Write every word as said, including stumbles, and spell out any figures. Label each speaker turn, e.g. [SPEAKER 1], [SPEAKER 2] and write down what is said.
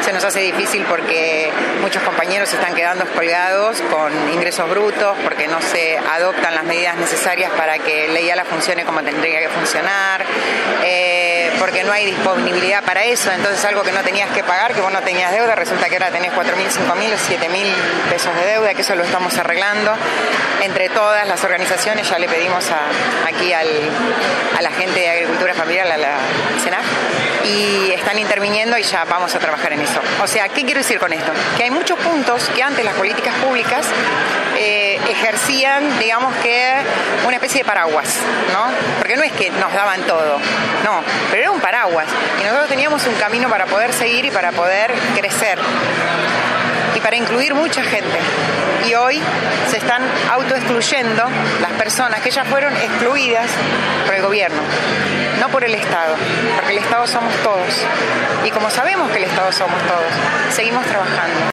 [SPEAKER 1] se nos hace difícil porque muchos compañeros se están quedando colgados con ingresos brutos, porque no se adoptan las medidas necesarias para que la IALA funcione como tendría que funcionar, eh, porque no hay disponibilidad para eso. Entonces algo que no tenías que pagar, que vos no tenías deuda, resulta que ahora tenés cuatro mil, cinco mil o siete mil pesos de deuda, que eso lo estamos arreglando entre todas las organizaciones. Ya le pedimos a, aquí al, a la gente de Agricultura Familiar, a la SENAF, y están interviniendo y ya vamos a trabajar en eso. O sea, ¿qué quiero decir con esto? Que hay muchos puntos que antes las políticas públicas eh, ejercían, digamos que, una especie de paraguas, ¿no? Porque no es que nos daban todo, no, pero era un paraguas. Y nosotros teníamos un camino para poder seguir y para poder crecer y para incluir mucha gente. Y hoy se están autoexcluyendo las personas que ya fueron excluidas por el gobierno, no por el Estado, porque el Estado somos todos. Y como sabemos que el Estado somos todos, seguimos trabajando.